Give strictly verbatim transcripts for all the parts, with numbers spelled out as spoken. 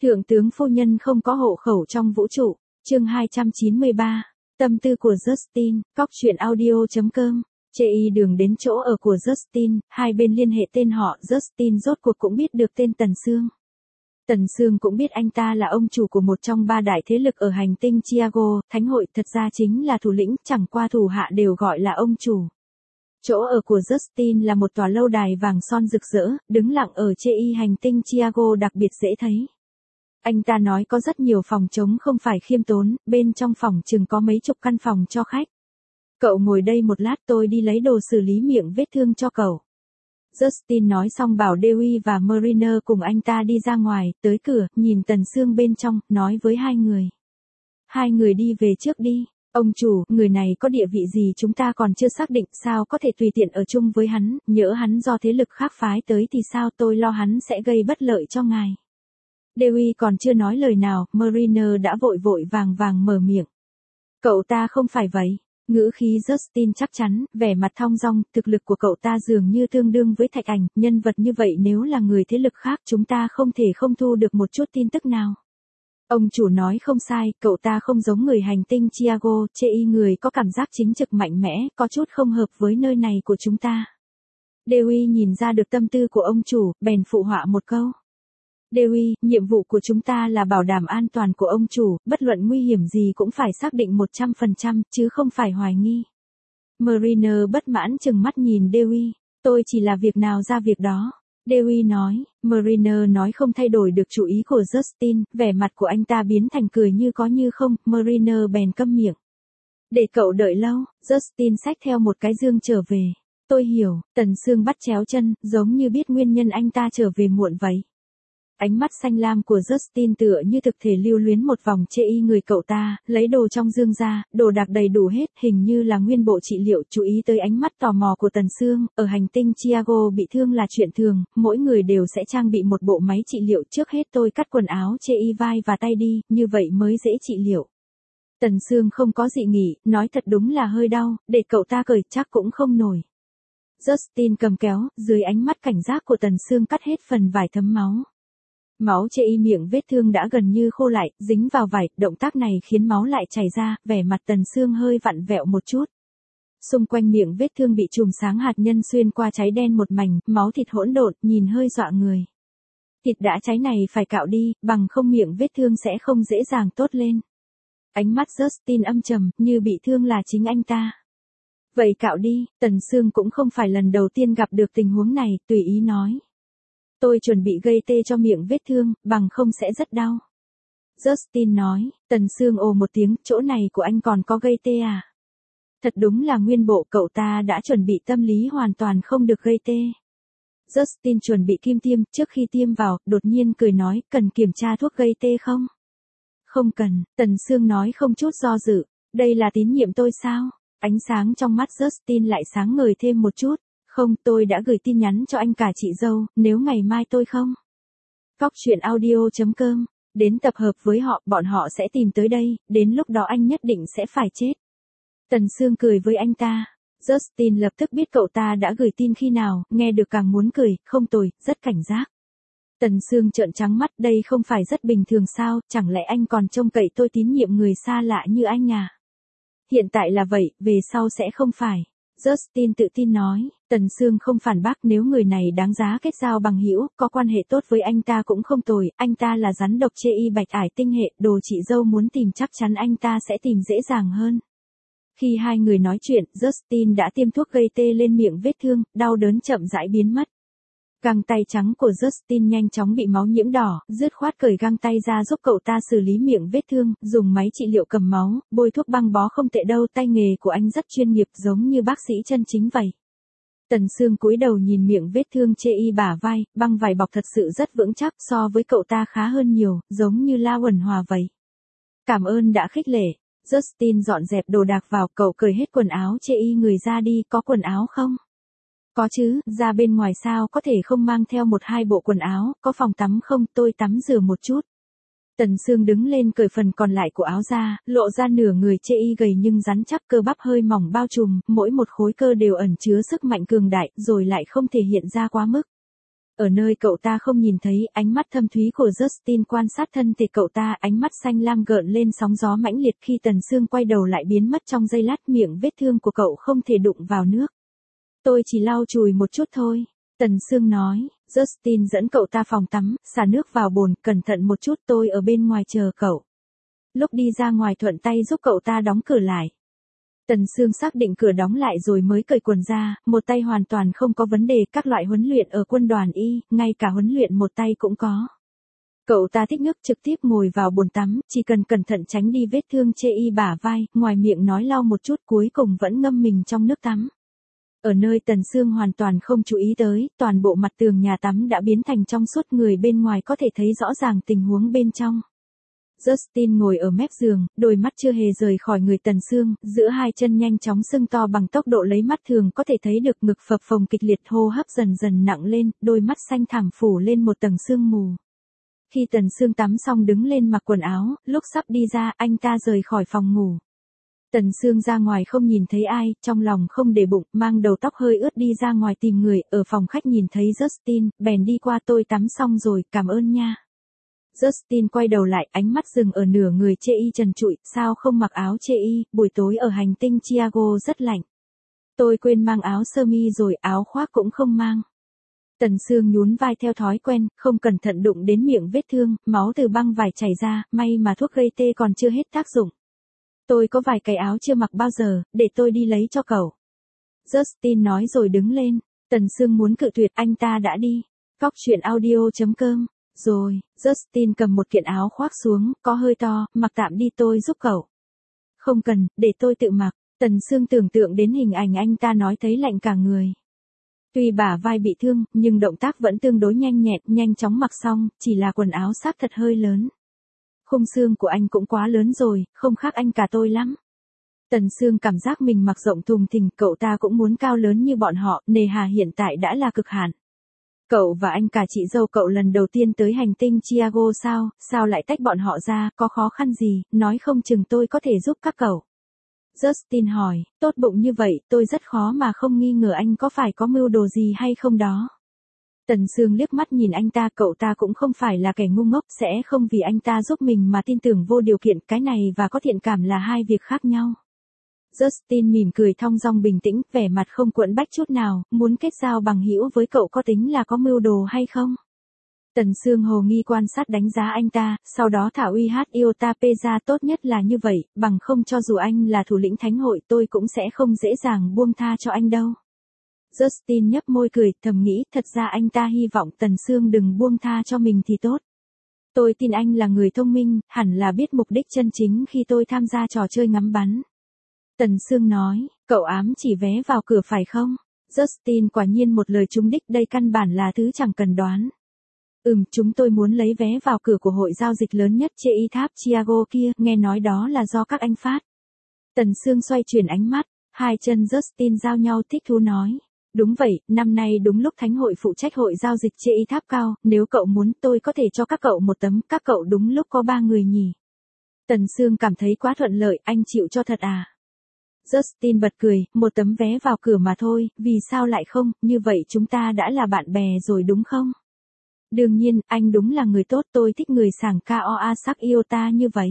Thượng tướng phu nhân không có hộ khẩu trong vũ trụ. Chương hai trăm chín mươi ba. Tâm tư của Justin, cóc truyện audio chấm com. Chê y đường đến chỗ ở của Justin, hai bên liên hệ tên họ. Justin rốt cuộc cũng biết được tên Tần Sương. Tần Sương cũng biết anh ta là ông chủ của một trong ba đại thế lực ở hành tinh Chiago, Thánh hội, thật ra chính là thủ lĩnh, chẳng qua thủ hạ đều gọi là ông chủ. Chỗ ở của Justin là một tòa lâu đài vàng son rực rỡ, đứng lặng ở chê y hành tinh Chiago đặc biệt dễ thấy. Anh ta nói có rất nhiều phòng trống không phải khiêm tốn, bên trong phòng chừng có mấy chục căn phòng cho khách. Cậu ngồi đây một lát, tôi đi lấy đồ xử lý miệng vết thương cho cậu. Justin nói xong bảo Dewey và Mariner cùng anh ta đi ra ngoài, tới cửa, nhìn Tần Sương bên trong, nói với hai người. Hai người đi về trước đi. Ông chủ, người này có địa vị gì chúng ta còn chưa xác định, sao có thể tùy tiện ở chung với hắn, nhỡ hắn do thế lực khác phái tới thì sao, tôi lo hắn sẽ gây bất lợi cho ngài. Dewey còn chưa nói lời nào, Mariner đã vội vội vàng vàng mở miệng. Cậu ta không phải vậy. Ngữ khí Justin chắc chắn, vẻ mặt thong dong, thực lực của cậu ta dường như tương đương với Thạch Ảnh, nhân vật như vậy nếu là người thế lực khác chúng ta không thể không thu được một chút tin tức nào. Ông chủ nói không sai, cậu ta không giống người hành tinh Chiago, chê y người có cảm giác chính trực mạnh mẽ, có chút không hợp với nơi này của chúng ta. Dewey nhìn ra được tâm tư của ông chủ, bèn phụ họa một câu. Dewey, nhiệm vụ của chúng ta là bảo đảm an toàn của ông chủ, bất luận nguy hiểm gì cũng phải xác định một trăm phần trăm, chứ không phải hoài nghi. Mariner bất mãn chừng mắt nhìn Dewey, tôi chỉ là việc nào ra việc đó. Dewey nói, Mariner nói không thay đổi được chủ ý của Justin, vẻ mặt của anh ta biến thành cười như có như không, Mariner bèn câm miệng. Để cậu đợi lâu, Justin xách theo một cái dương trở về. Tôi hiểu, Tần Sương bắt chéo chân, giống như biết nguyên nhân anh ta trở về muộn vậy. Ánh mắt xanh lam của Justin tựa như thực thể lưu luyến một vòng chê y người cậu ta, lấy đồ trong dương ra, đồ đạc đầy đủ hết, hình như là nguyên bộ trị liệu, chú ý tới ánh mắt tò mò của Tần Sương, ở hành tinh Chiago bị thương là chuyện thường, mỗi người đều sẽ trang bị một bộ máy trị liệu, trước hết tôi cắt quần áo chê y vai và tay đi, như vậy mới dễ trị liệu. Tần Sương không có dị nghị, nói thật đúng là hơi đau, để cậu ta cởi chắc cũng không nổi. Justin cầm kéo, dưới ánh mắt cảnh giác của Tần Sương cắt hết phần vải thấm máu. Máu chê y miệng vết thương đã gần như khô lại, dính vào vải, động tác này khiến máu lại chảy ra, vẻ mặt Tần Sương hơi vặn vẹo một chút. Xung quanh miệng vết thương bị chùm sáng hạt nhân xuyên qua cháy đen một mảnh, máu thịt hỗn độn, nhìn hơi dọa người. Thịt đã cháy này phải cạo đi, bằng không miệng vết thương sẽ không dễ dàng tốt lên. Ánh mắt Justin âm trầm, như bị thương là chính anh ta. Vậy cạo đi, Tần Sương cũng không phải lần đầu tiên gặp được tình huống này, tùy ý nói. Tôi chuẩn bị gây tê cho miệng vết thương, bằng không sẽ rất đau. Justin nói, Tần Sương ồ một tiếng, chỗ này của anh còn có gây tê à? Thật đúng là nguyên bộ, cậu ta đã chuẩn bị tâm lý hoàn toàn không được gây tê. Justin chuẩn bị kim tiêm, trước khi tiêm vào, đột nhiên cười nói, cần kiểm tra thuốc gây tê không? Không cần, Tần Sương nói không chút do dự, đây là tín nhiệm tôi sao? Ánh sáng trong mắt Justin lại sáng ngời thêm một chút. Không, tôi đã gửi tin nhắn cho anh cả chị dâu, nếu ngày mai tôi không. cóc truyện audio chấm com, đến tập hợp với họ, bọn họ sẽ tìm tới đây, đến lúc đó anh nhất định sẽ phải chết. Tần Sương cười với anh ta. Justin lập tức biết cậu ta đã gửi tin khi nào, nghe được càng muốn cười, không tồi, rất cảnh giác. Tần Sương trợn trắng mắt, đây không phải rất bình thường sao, chẳng lẽ anh còn trông cậy tôi tín nhiệm người xa lạ như anh à? Hiện tại là vậy, về sau sẽ không phải. Justin tự tin nói, Tần Sương không phản bác, nếu người này đáng giá kết giao bằng hữu, có quan hệ tốt với anh ta cũng không tồi, anh ta là rắn độc chê y bạch ải tinh hệ, đồ chị dâu muốn tìm chắc chắn anh ta sẽ tìm dễ dàng hơn. Khi hai người nói chuyện, Justin đã tiêm thuốc gây tê lên miệng vết thương, đau đớn chậm rãi biến mất. Găng tay trắng của Justin nhanh chóng bị máu nhiễm đỏ, dứt khoát cởi găng tay ra giúp cậu ta xử lý miệng vết thương, dùng máy trị liệu cầm máu, bôi thuốc băng bó không tệ đâu, tay nghề của anh rất chuyên nghiệp giống như bác sĩ chân chính vậy. Tần Sương cúi đầu nhìn miệng vết thương chê y bả vai, băng vải bọc thật sự rất vững chắc, so với cậu ta khá hơn nhiều, giống như La Uẩn Hòa vậy. Cảm ơn đã khích lệ. Justin dọn dẹp đồ đạc vào, cậu cởi hết quần áo chê y người ra đi, có quần áo không? Có chứ, ra bên ngoài sao có thể không mang theo một hai bộ quần áo, có phòng tắm không, tôi tắm rửa một chút. Tần Sương đứng lên cởi phần còn lại của áo ra, lộ ra nửa người chê y gầy nhưng rắn chắc, cơ bắp hơi mỏng bao trùm, mỗi một khối cơ đều ẩn chứa sức mạnh cường đại, rồi lại không thể hiện ra quá mức. Ở nơi cậu ta không nhìn thấy, ánh mắt thâm thúy của Justin quan sát thân thể cậu ta, ánh mắt xanh lam gợn lên sóng gió mãnh liệt khi Tần Sương quay đầu lại biến mất trong giây lát, miệng vết thương của cậu không thể đụng vào nước. Tôi chỉ lau chùi một chút thôi, Tần Sương nói. Justin dẫn cậu ta phòng tắm, xả nước vào bồn, cẩn thận một chút, tôi ở bên ngoài chờ cậu. Lúc đi ra ngoài thuận tay giúp cậu ta đóng cửa lại. Tần Sương xác định cửa đóng lại rồi mới cởi quần ra, một tay hoàn toàn không có vấn đề, các loại huấn luyện ở quân đoàn y, ngay cả huấn luyện một tay cũng có. Cậu ta thích nước, trực tiếp ngồi vào bồn tắm, chỉ cần cẩn thận tránh đi vết thương chê y bả vai, ngoài miệng nói lau một chút, cuối cùng vẫn ngâm mình trong nước tắm. Ở nơi Tần Sương hoàn toàn không chú ý tới, toàn bộ mặt tường nhà tắm đã biến thành trong suốt, người bên ngoài có thể thấy rõ ràng tình huống bên trong. Justin ngồi ở mép giường, đôi mắt chưa hề rời khỏi người Tần Sương, giữa hai chân nhanh chóng sưng to bằng tốc độ lấy mắt thường có thể thấy được, ngực phập phồng kịch liệt, hô hấp dần dần nặng lên, đôi mắt xanh thẳm phủ lên một tầng sương mù. Khi Tần Sương tắm xong đứng lên mặc quần áo, lúc sắp đi ra, anh ta rời khỏi phòng ngủ. Tần Sương ra ngoài không nhìn thấy ai, trong lòng không để bụng, mang đầu tóc hơi ướt đi ra ngoài tìm người, ở phòng khách nhìn thấy Justin, bèn đi qua, tôi tắm xong rồi, cảm ơn nha. Justin quay đầu lại, ánh mắt dừng ở nửa người chê y trần trụi, sao không mặc áo chê y, buổi tối ở hành tinh Chiago rất lạnh. Tôi quên mang áo sơ mi rồi, áo khoác cũng không mang. Tần Sương nhún vai theo thói quen, không cẩn thận đụng đến miệng vết thương, máu từ băng vải chảy ra, may mà thuốc gây tê còn chưa hết tác dụng. Tôi có vài cái áo chưa mặc bao giờ, để tôi đi lấy cho cậu. Justin nói rồi đứng lên. Tần Sương muốn cự tuyệt, anh ta đã đi. Cóc truyện audio chấm com. Rồi, Justin cầm một kiện áo khoác xuống, có hơi to, mặc tạm đi, tôi giúp cậu. Không cần, để tôi tự mặc. Tần Sương tưởng tượng đến hình ảnh anh ta nói thấy lạnh cả người. Tuy bả vai bị thương, nhưng động tác vẫn tương đối nhanh nhẹn, nhanh chóng mặc xong, chỉ là quần áo xác thật hơi lớn. Khung xương của anh cũng quá lớn rồi, không khác anh cả tôi lắm. Tần Sương cảm giác mình mặc rộng thùng thình, cậu ta cũng muốn cao lớn như bọn họ, nề hà hiện tại đã là cực hạn. Cậu và anh cả chị dâu cậu lần đầu tiên tới hành tinh Chiago sao, sao lại tách bọn họ ra, có khó khăn gì, nói không chừng tôi có thể giúp các cậu. Justin hỏi, tốt bụng như vậy, tôi rất khó mà không nghi ngờ anh có phải có mưu đồ gì hay không đó. Tần Sương liếc mắt nhìn anh ta, cậu ta cũng không phải là kẻ ngu ngốc, sẽ không vì anh ta giúp mình mà tin tưởng vô điều kiện, cái này và có thiện cảm là hai việc khác nhau. Justin mỉm cười thong dong bình tĩnh, vẻ mặt không quẫn bách chút nào, muốn kết giao bằng hữu với cậu có tính là có mưu đồ hay không? Tần Sương hồ nghi quan sát đánh giá anh ta, sau đó thả uy hát Iota P ra, tốt nhất là như vậy, bằng không cho dù anh là thủ lĩnh thánh hội tôi cũng sẽ không dễ dàng buông tha cho anh đâu. Justin nhấp môi cười, thầm nghĩ, thật ra anh ta hy vọng Tần Sương đừng buông tha cho mình thì tốt. Tôi tin anh là người thông minh, hẳn là biết mục đích chân chính khi tôi tham gia trò chơi ngắm bắn. Tần Sương nói, cậu ám chỉ vé vào cửa phải không? Justin quả nhiên một lời trúng đích, đây căn bản là thứ chẳng cần đoán. Ừm, chúng tôi muốn lấy vé vào cửa của hội giao dịch lớn nhất chê y tháp Chiago kia, nghe nói đó là do các anh phát. Tần Sương xoay chuyển ánh mắt, hai chân Justin giao nhau thích thú nói. Đúng vậy, năm nay đúng lúc thánh hội phụ trách hội giao dịch chê y tháp cao, nếu cậu muốn tôi có thể cho các cậu một tấm, các cậu đúng lúc có ba người nhỉ. Tần Sương cảm thấy quá thuận lợi, anh chịu cho thật à? Justin bật cười, một tấm vé vào cửa mà thôi, vì sao lại không, như vậy chúng ta đã là bạn bè rồi đúng không? Đương nhiên, anh đúng là người tốt, tôi thích người sảng Koa sắc Iota như vậy.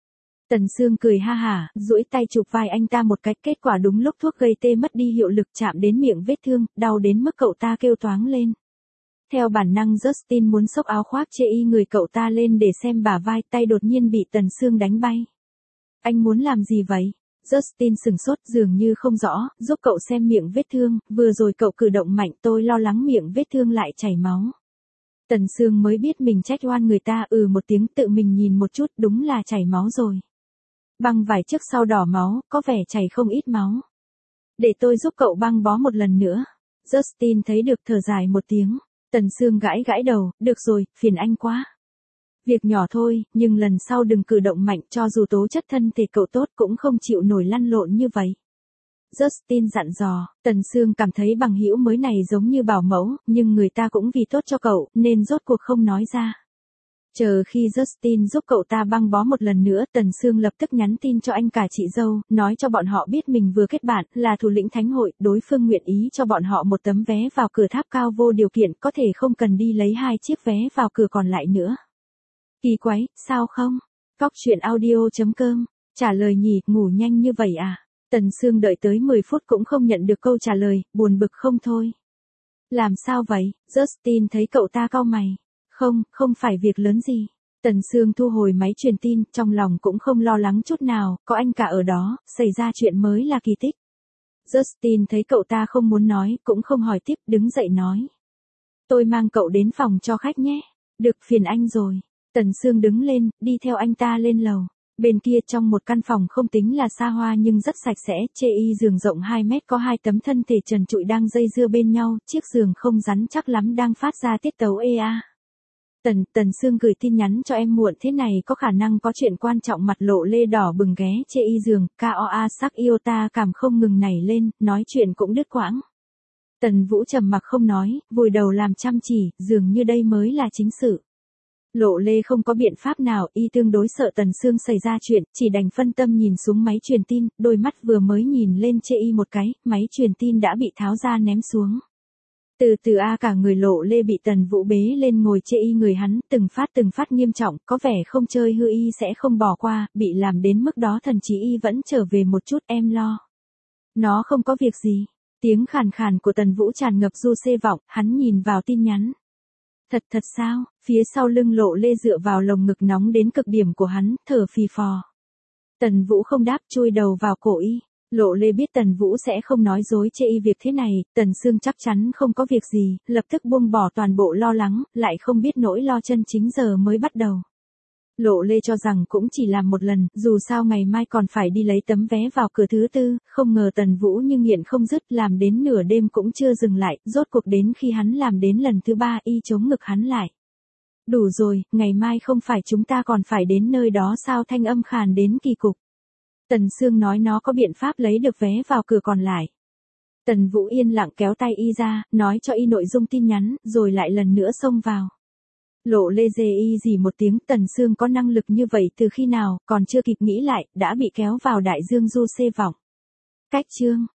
Tần Sương cười ha hả, duỗi tay chụp vai anh ta một cái, kết quả đúng lúc thuốc gây tê mất đi hiệu lực chạm đến miệng vết thương, đau đến mức cậu ta kêu toáng lên. Theo bản năng Justin muốn xốc áo khoác chê y người cậu ta lên để xem bả vai, tay đột nhiên bị Tần Sương đánh bay. Anh muốn làm gì vậy? Justin sừng sốt, dường như không rõ, giúp cậu xem miệng vết thương, vừa rồi cậu cử động mạnh, tôi lo lắng miệng vết thương lại chảy máu. Tần Sương mới biết mình trách oan người ta, ừ một tiếng, tự mình nhìn một chút, đúng là chảy máu rồi. Băng vải trước sau đỏ máu, có vẻ chảy không ít máu. Để tôi giúp cậu băng bó một lần nữa. Justin thấy được thở dài một tiếng. Tần Sương gãi gãi đầu, được rồi, phiền anh quá. Việc nhỏ thôi, nhưng lần sau đừng cử động mạnh, cho dù tố chất thân thể cậu tốt cũng không chịu nổi lăn lộn như vậy. Justin dặn dò, Tần Sương cảm thấy bằng hữu mới này giống như bảo mẫu, nhưng người ta cũng vì tốt cho cậu, nên rốt cuộc không nói ra. Chờ khi Justin giúp cậu ta băng bó một lần nữa, Tần Sương lập tức nhắn tin cho anh cả chị dâu, nói cho bọn họ biết mình vừa kết bạn, là thủ lĩnh thánh hội, đối phương nguyện ý cho bọn họ một tấm vé vào cửa tháp cao vô điều kiện, có thể không cần đi lấy hai chiếc vé vào cửa còn lại nữa. Kỳ quái, sao không? Cóc truyện audio chấm com, trả lời nhỉ, ngủ nhanh như vậy à? Tần Sương đợi tới mười phút cũng không nhận được câu trả lời, buồn bực không thôi. Làm sao vậy? Justin thấy cậu ta cau mày. Không, không phải việc lớn gì. Tần Sương thu hồi máy truyền tin, trong lòng cũng không lo lắng chút nào, có anh cả ở đó, xảy ra chuyện mới là kỳ tích. Justin thấy cậu ta không muốn nói, cũng không hỏi tiếp, đứng dậy nói. Tôi mang cậu đến phòng cho khách nhé. Được, phiền anh rồi. Tần Sương đứng lên, đi theo anh ta lên lầu. Bên kia trong một căn phòng không tính là xa hoa nhưng rất sạch sẽ, chê y giường rộng hai mét có hai tấm thân thể trần trụi đang dây dưa bên nhau, chiếc giường không rắn chắc lắm đang phát ra tiết tấu ê a. Tần, Tần Sương gửi tin nhắn cho em muộn thế này có khả năng có chuyện quan trọng, mặt lộ lê đỏ bừng ghé chê y giường, koa sắc iota cảm không ngừng nảy lên, nói chuyện cũng đứt quãng. Tần Vũ trầm mặc không nói, vùi đầu làm chăm chỉ, dường như đây mới là chính sự. Lộ lê không có biện pháp nào, y tương đối sợ Tần Sương xảy ra chuyện, chỉ đành phân tâm nhìn xuống máy truyền tin, đôi mắt vừa mới nhìn lên chê y một cái, máy truyền tin đã bị tháo ra ném xuống. Từ từ a cả người Lộ lê bị Tần Vũ bế lên ngồi chê y người hắn, từng phát từng phát nghiêm trọng, có vẻ không chơi hư y sẽ không bỏ qua, bị làm đến mức đó thần chí y vẫn trở về một chút, em lo. Nó không có việc gì. Tiếng khàn khàn của Tần Vũ tràn ngập du xê vọng, hắn nhìn vào tin nhắn. Thật thật sao? Phía sau lưng Lộ lê dựa vào lồng ngực nóng đến cực điểm của hắn, thở phì phò. Tần Vũ không đáp, chui đầu vào cổ y. Lộ lê biết Tần Vũ sẽ không nói dối chê y việc thế này, Tần Sương chắc chắn không có việc gì, lập tức buông bỏ toàn bộ lo lắng, lại không biết nỗi lo chân chính giờ mới bắt đầu. Lộ lê cho rằng cũng chỉ làm một lần, dù sao ngày mai còn phải đi lấy tấm vé vào cửa thứ tư, không ngờ Tần Vũ như nghiện không dứt, làm đến nửa đêm cũng chưa dừng lại, rốt cuộc đến khi hắn làm đến lần thứ ba y chống ngực hắn lại. Đủ rồi, ngày mai không phải chúng ta còn phải đến nơi đó sao, thanh âm khàn đến kỳ cục. Tần Sương nói nó có biện pháp lấy được vé vào cửa còn lại. Tần Vũ yên lặng kéo tay y ra, nói cho y nội dung tin nhắn, rồi lại lần nữa xông vào. Lộ lê dê y gì một tiếng, Tần Sương có năng lực như vậy từ khi nào, còn chưa kịp nghĩ lại, đã bị kéo vào đại dương du xê vọng. Cách chương.